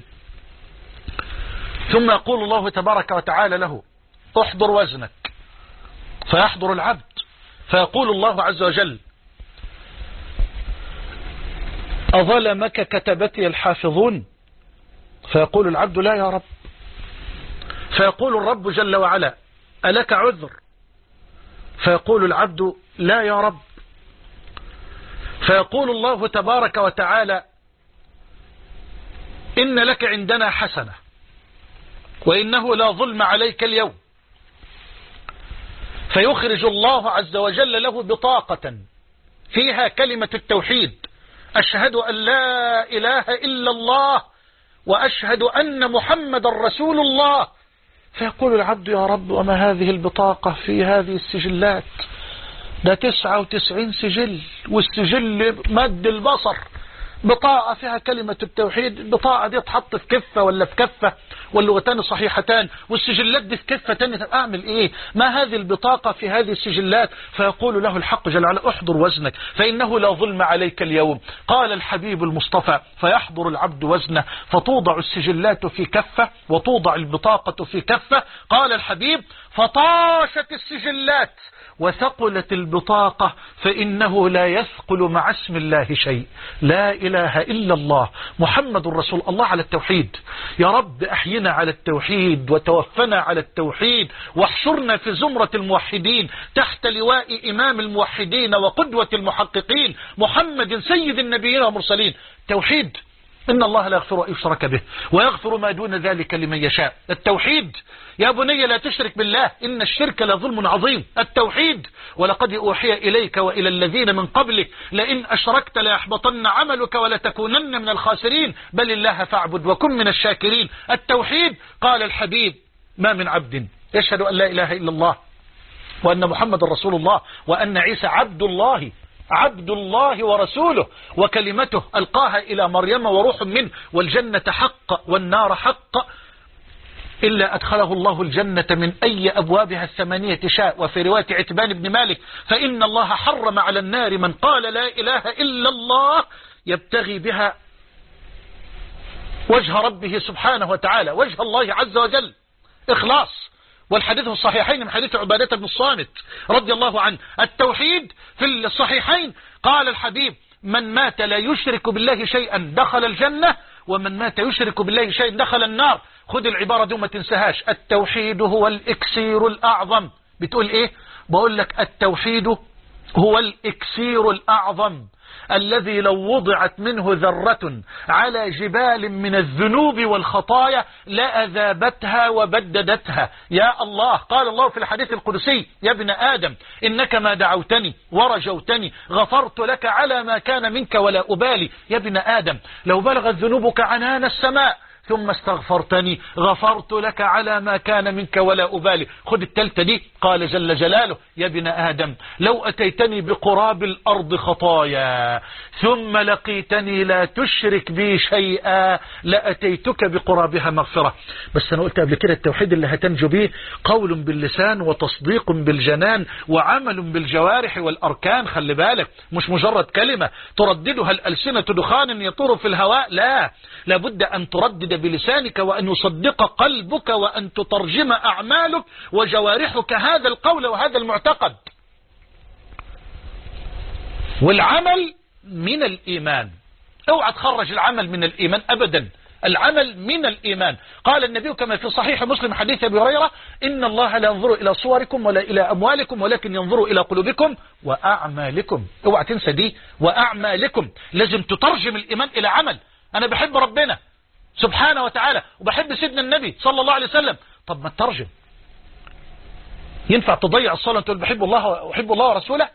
ثم يقول الله تبارك وتعالى له احضر وزنك، فيحضر العبد فيقول الله عز وجل أظلمك كتبتي الحافظون؟ فيقول العبد لا يا رب. فيقول الرب جل وعلا ألك عذر؟ فيقول العبد لا يا رب. فيقول الله تبارك وتعالى إن لك عندنا حسنة وإنه لا ظلم عليك اليوم. فيخرج الله عز وجل له بطاقة فيها كلمة التوحيد، أشهد أن لا إله إلا الله وأشهد أن محمد رسول الله. فيقول العبد يا رب وما هذه البطاقة في هذه السجلات؟ ده تسعة وتسعين سجل، والسجل مد البصر، بطاقة فيها كلمة التوحيد. البطاقة دي تحط في كفة ولا في كفة واللغتان صحيحتان، والسجلات دي في كفة تانية. أعمل إيه؟ ما هذه البطاقة في هذه السجلات؟ فيقول له الحق جل وعلا احضر وزنك فإنه لا ظلم عليك اليوم. قال الحبيب المصطفى فيحضر العبد وزنه، فتوضع السجلات في كفة وتوضع البطاقة في كفة. قال الحبيب فطاشت السجلات وثقلت البطاقة، فإنه لا يثقل مع اسم الله شيء. لا إله إلا الله محمد رسول الله. على التوحيد يا رب، أحينا على التوحيد وتوفنا على التوحيد، واحشرنا في زمرة الموحدين تحت لواء إمام الموحدين وقدوة المحققين محمد سيد النبيين والمرسلين. توحيد إن الله لا يغفر أن يشرك به ويغفر ما دون ذلك لمن يشاء. التوحيد يا بني لا تشرك بالله إن الشرك لظلم عظيم. التوحيد ولقد أوحي إليك وإلى الذين من قبلك لئن أشركت ليحبطن عملك ولتكونن من الخاسرين بل الله فاعبد وكن من الشاكرين. التوحيد قال الحبيب ما من عبد يشهد أن لا إله إلا الله وأن محمد رسول الله وأن عيسى عبد الله عبد الله ورسوله وكلمته ألقاها إلى مريم وروح منه والجنة حق والنار حق إلا أدخله الله الجنة من أي أبوابها الثمانية شاء. وفي رواية عتبان بن مالك فإن الله حرم على النار من قال لا إله إلا الله يبتغي بها وجه ربه سبحانه وتعالى، وجه الله عز وجل، إخلاص. والحديث في الصحيحين من حديث عبادة بن الصامت رضي الله عنه، التوحيد في الصحيحين قال الحبيب: من مات لا يشرك بالله شيئا دخل الجنة، ومن مات يشرك بالله شيئا دخل النار. خذ العبارة دي وما تنساهاش، التوحيد هو الإكسير الأعظم. بتقول إيه؟ بقول لك التوحيد هو الإكسير الأعظم الذي لو وضعت منه ذرة على جبال من الذنوب والخطايا لأذابتها وبددتها. يا الله، قال الله في الحديث القدسي: يا ابن آدم إنك ما دعوتني ورجوتني غفرت لك على ما كان منك ولا أبالي. يا ابن آدم لو بلغت ذنوبك عنان السماء ثم استغفرتني غفرت لك على ما كان منك ولا أبالي. خذ التالتة دي، قال جل جلاله: يا ابن آدم لو أتيتني بقراب الأرض خطايا ثم لقيتني لا تشرك بي شيئا لأتيتك بقرابها مغفرة. بس أنا قلت قبل كده التوحيد اللي هتنجو به قول باللسان وتصديق بالجنان وعمل بالجوارح والأركان. خلي بالك، مش مجرد كلمة ترددها الألسنة دخان يطور في الهواء، لا، لابد أن تردد بلسانك وأن يصدق قلبك وأن تترجم أعمالك وجوارحك هذا القول وهذا المعتقد. والعمل من الإيمان، اوعى تخرج العمل من الإيمان أبدا، العمل من الإيمان. قال النبي كما في صحيح مسلم حديث أبي هريرة: إن الله لا ينظر إلى صوركم ولا إلى أموالكم ولكن ينظر إلى قلوبكم وأعمالكم. اوعى تنسى دي، وأعمالكم. لازم تترجم الإيمان إلى عمل. أنا بحب ربنا سبحانه وتعالى وبحب سيدنا النبي صلى الله عليه وسلم، طب ما تترجم. ينفع تضيع الصلاة تقول بحب الله وأحب الله ورسوله؟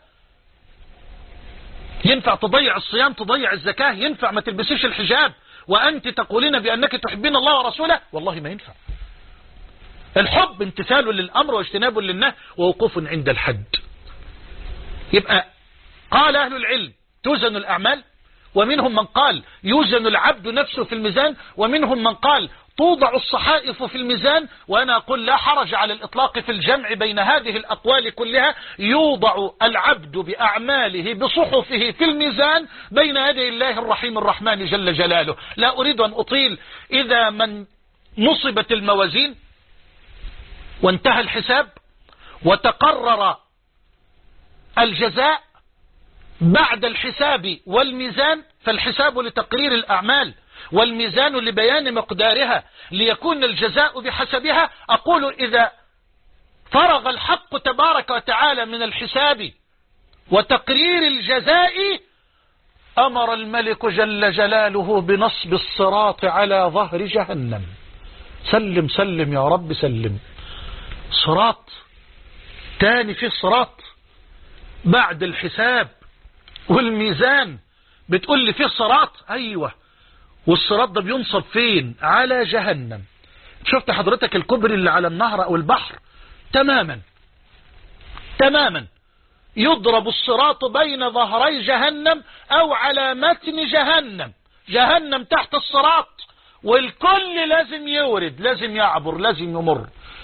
ينفع تضيع الصيام، تضيع الزكاة؟ ينفع ما تلبسيش الحجاب وأنت تقولين بأنك تحبين الله ورسوله؟ والله ما ينفع. الحب امتثال للأمر واجتناب للنهي ووقوف عند الحد. يبقى قال أهل العلم توزن الأعمال، ومنهم من قال يوزن العبد نفسه في الميزان، ومنهم من قال توضع الصحائف في الميزان. وأنا أقول لا حرج على الإطلاق في الجمع بين هذه الأقوال كلها. يوضع العبد بأعماله بصحفه في الميزان بين يدي الله الرحيم الرحمن جل جلاله. لا أريد أن أطيل. إذا من نصبت الموازين وانتهى الحساب وتقرر الجزاء بعد الحساب والميزان، فالحساب لتقرير الأعمال والميزان لبيان مقدارها ليكون الجزاء بحسبها. أقول إذا فرغ الحق تبارك وتعالى من الحساب وتقرير الجزاء أمر الملك جل جلاله بنصب الصراط على ظهر جهنم. سلم سلم يا رب سلم. صراط تاني في الصراط بعد الحساب والميزان، بتقول لي فيه صراط؟ أيوة. والصراط ده بينصب فين؟ على جهنم. شفت حضرتك الكوبري اللي على النهر أو البحر؟ تماما تماما يضرب الصراط بين ظهري جهنم أو على متن جهنم. جهنم تحت الصراط، والكل لازم يورد، لازم يعبر، لازم يمر.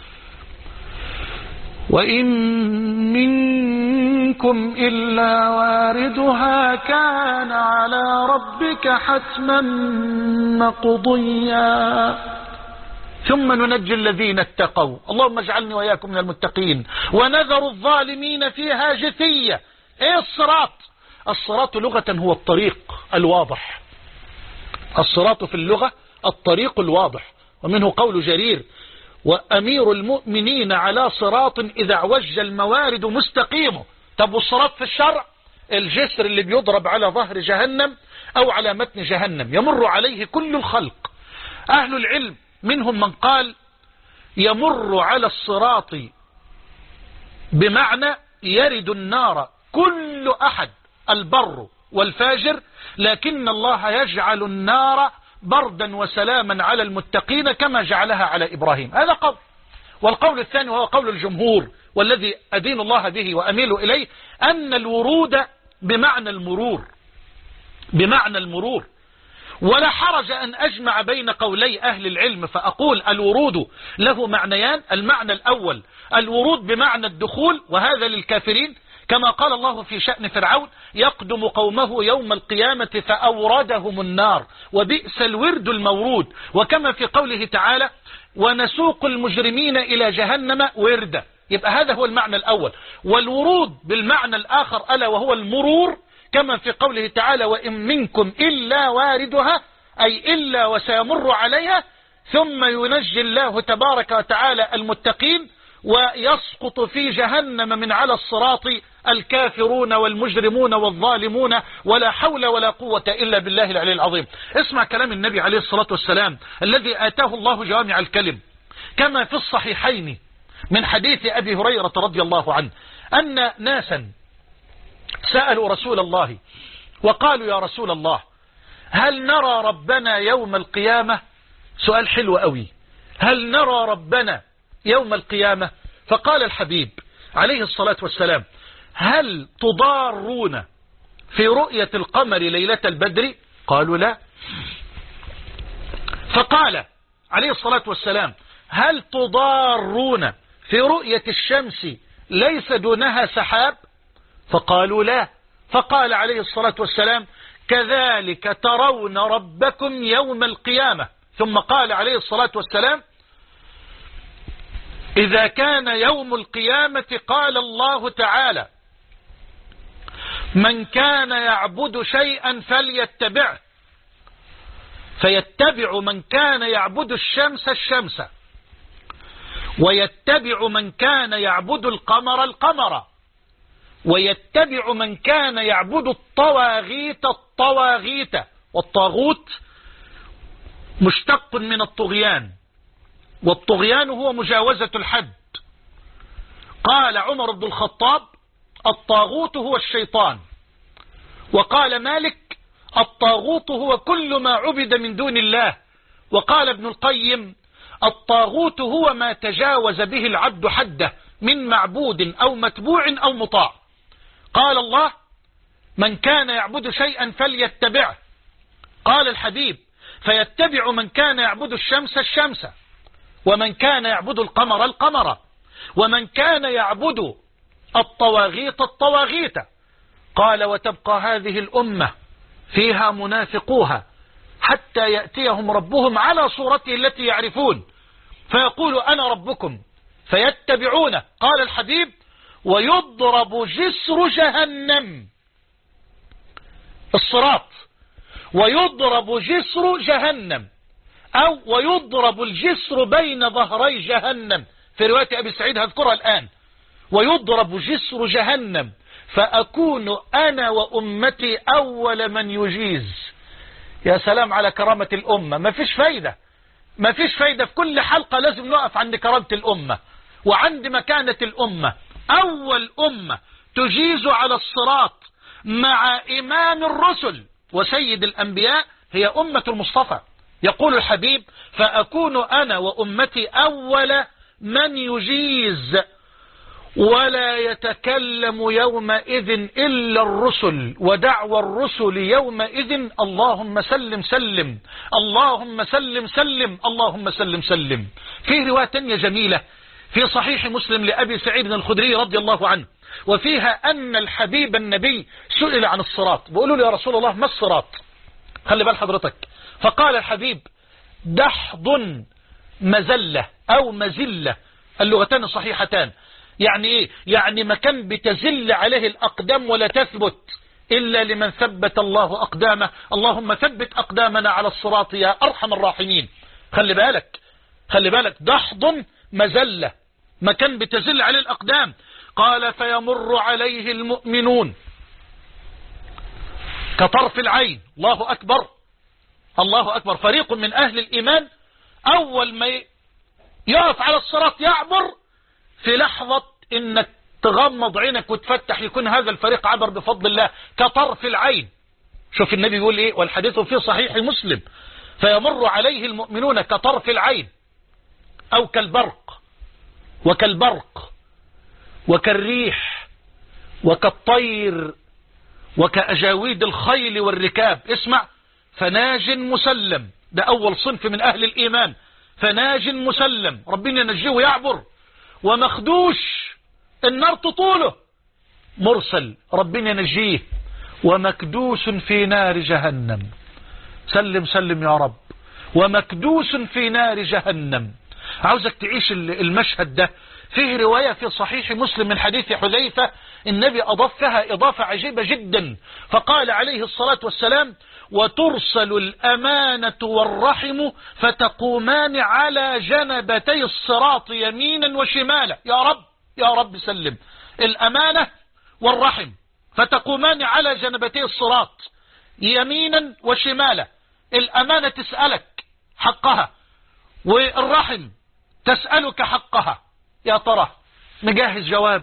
وإن منكم إلا واردها كان على ربك حتما مقضيا ثم ننجي الذين اتقوا. اللهم اجعلني وإياكم من المتقين ونذر الظالمين فيها جثية. ايه الصراط؟ الصراط لغة هو الطريق الواضح. الصراط في اللغة الطريق الواضح، ومنه قول جرير: وأمير المؤمنين على صراط إذا عوج الموارد مستقيمه. طب والصراط في الشرع؟ الجسر اللي بيضرب على ظهر جهنم أو على متن جهنم يمر عليه كل الخلق. أهل العلم منهم من قال يمر على الصراط بمعنى يرد النار كل أحد، البر والفاجر، لكن الله يجعل النار بردا وسلاما على المتقين كما جعلها على إبراهيم. هذا قول. والقول الثاني وهو قول الجمهور والذي أدين الله به وأميل إليه أن الورود بمعنى المرور، بمعنى المرور. ولا حرج أن أجمع بين قولي أهل العلم فأقول الورود له معنيان. المعنى الأول الورود بمعنى الدخول، وهذا للكافرين كما قال الله في شأن فرعون يقدم قومه يوم القيامة فأوردهم النار وبئس الورد المورود، وكما في قوله تعالى ونسوق المجرمين إلى جهنم وردا. يبقى هذا هو المعنى الأول. والورود بالمعنى الآخر ألا وهو المرور، كما في قوله تعالى وإن منكم إلا واردها، أي إلا وسيمر عليها، ثم ينجي الله تبارك وتعالى المتقين ويسقط في جهنم من على الصراط الكافرون والمجرمون والظالمون، ولا حول ولا قوة إلا بالله العلي العظيم. اسمع كلام النبي عليه الصلاة والسلام الذي آتاه الله جوامع الكلم، كما في الصحيحين من حديث أبي هريرة رضي الله عنه أن ناسا سألوا رسول الله وقالوا يا رسول الله هل نرى ربنا يوم القيامة؟ سؤال حلو قوي، هل نرى ربنا يوم القيامة؟ فقال الحبيب عليه الصلاة والسلام هل تضارون في رؤية القمر ليلة البدر؟ قالوا لا. فقال عليه الصلاة والسلام هل تضارون في رؤية الشمس ليس دونها سحاب؟ فقالوا لا. فقال عليه الصلاة والسلام كذلك ترون ربكم يوم القيامة. ثم قال عليه الصلاة والسلام إذا كان يوم القيامة قال الله تعالى من كان يعبد شيئا فليتبعه، فيتبع من كان يعبد الشمس الشمس، ويتبع من كان يعبد القمر القمر، ويتبع من كان يعبد الطواغيت الطواغيت. والطاغوت مشتق من الطغيان، والطغيان هو مجاوزة الحد. قال عمر بن الخطاب الطاغوت هو الشيطان، وقال مالك الطاغوت هو كل ما عبد من دون الله، وقال ابن القيم الطاغوت هو ما تجاوز به العبد حده من معبود أو متبوع أو مطاع. قال الله من كان يعبد شيئا فليتبعه. قال الحبيب فيتبع من كان يعبد الشمس الشمس، ومن كان يعبد القمر القمر، ومن كان يعبد الطواغيت الطواغيت. قال وتبقى هذه الأمة فيها منافقوها حتى يأتيهم ربهم على صورته التي يعرفون فيقول أنا ربكم فيتبعونه. قال الحبيب ويضرب جسر جهنم، الصراط، ويضرب جسر جهنم، أو ويضرب الجسر بين ظهري جهنم في رواية أبي سعيد هذكرها الآن، ويضرب جسر جهنم فأكون أنا وأمتي أول من يجيز. يا سلام على كرامة الأمة. ما فيش فايدة، ما فيش فايدة، في كل حلقة لازم نقف عند كرامة الأمة وعند مكانة الأمة. أول أمة تجيز على الصراط مع إمام الرسل وسيد الأنبياء هي أمة المصطفى. يقول الحبيب فأكون أنا وأمتي أول من يجيز ولا يتكلم يومئذ إلا الرسل، ودعوى الرسل يومئذ اللهم سلم سلم، اللهم سلم سلم، اللهم سلم سلم. في رواية تانية جميلة في صحيح مسلم لأبي سعيد الخدري رضي الله عنه، وفيها أن الحبيب النبي سئل عن الصراط، بيقولوا له يا رسول الله ما الصراط؟ خلي بال حضرتك. فقال الحبيب دحض مزلة أو مزلة، اللغتان صحيحتان. يعني إيه؟ يعني مكان بتزل عليه الأقدام ولا تثبت إلا لمن ثبت الله أقدامه. اللهم ثبت أقدامنا على الصراط يا أرحم الراحمين. خلي بالك، خلي بالك، دحض مزلة، مكان بتزل عليه الأقدام. قال فيمر عليه المؤمنون كطرف العين. الله أكبر، الله أكبر. فريق من أهل الإيمان أول ما يقف على الصراط يعبر في لحظة إنك تغمض عينك وتفتح يكون هذا الفريق عبر بفضل الله كطرف العين. شوف النبي يقول إيه، والحديث في صحيح مسلم فيمر عليه المؤمنون كطرف العين أو كالبرق وكالبرق وكالريح وكالطير وكأجاويد الخيل والركاب. اسمع، فناج مسلم، ده أول صنف من أهل الإيمان، فناج مسلم، ربنا ينجيه ويعبر. ومخدوش، النار تطوله، مرسل ربنا ينجيه، ومكدوس في نار جهنم. سلم سلم يا رب. ومكدوس في نار جهنم. عاوزك تعيش المشهد ده. فيه رواية في صحيح مسلم من حديث حذيفة، النبي أضافها إضافة عجيبة جدا، فقال عليه الصلاة والسلام: وترسل الأمانة والرحم فتقومان على جنبتي الصراط يمينا وشمالا. يا رب يا رب سلم. الأمانة والرحم فتقومان على جنبتي الصراط يمينا وشمالا. الأمانة تسألك حقها، والرحم تسألك حقها. يا ترى نجهز جواب؟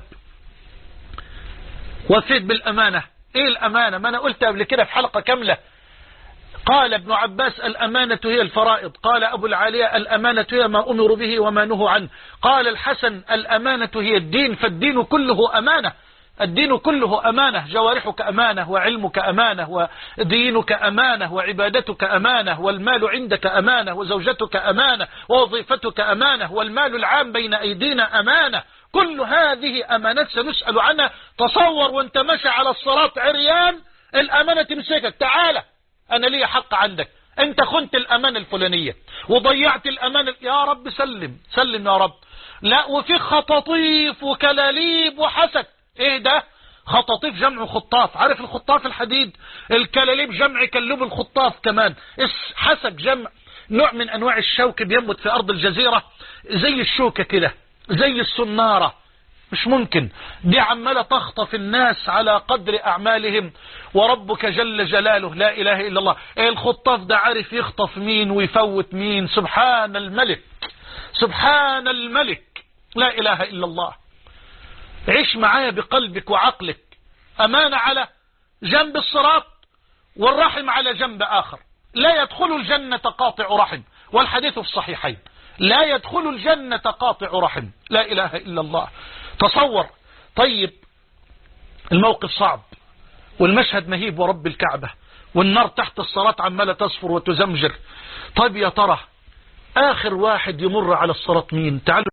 وفيت بالأمانة. ايه الأمانة؟ ما انا قلت قبل كده في حلقة كاملة. قال ابن عباس: الأمانة هي الفرائض. قال أبو العالية: الأمانة هي ما أمر به وما نهوا عنه. قال الحسن: الأمانة هي الدين، فالدين كله أمانة. الدين كله أمانة. جوارحك أمانة، وعلمك أمانة، ودينك أمانة، وعبادتك أمانة، والمال عندك أمانة، وزوجتك أمانة، ووظيفتك أمانة، والمال العام بين أيدينا أمانة. كل هذه أمانات سنسأل عنها. تصور وانت ماشي على الصراط عريان، الأمانة تمسكك: تعالى أنا لي حق عندك، أنت خنت الأمانة الفلانية وضيعت الأمانة. يا رب سلم سلم يا رب. لا، وفي خطاطيف وكلاليب وحسك. ايه ده؟ خطاطيف جمع خطاف. عارف الخطاف الحديد؟ الكلاليب جمع كلوب الخطاف كمان. حسك جمع نوع من انواع الشوك بينبت في ارض الجزيرة، زي الشوكة كده، زي السنارة. مش ممكن. دي عمالة تخطف الناس على قدر اعمالهم، وربك جل جلاله لا اله الا الله. الخطاف ده عارف يخطف مين ويفوت مين. سبحان الملك سبحان الملك لا اله الا الله. عيش معايا بقلبك وعقلك. أمانة على جنب الصراط، والرحم على جنب آخر. لا يدخل الجنة قاطع رحم، والحديث في الصحيحين: لا يدخل الجنة قاطع رحم. لا إله إلا الله. تصور. طيب الموقف صعب، والمشهد مهيب ورب الكعبة، والنار تحت الصراط عمالة تصفر وتزمجر. طيب يا ترى آخر واحد يمر على الصراط مين؟ تعالوا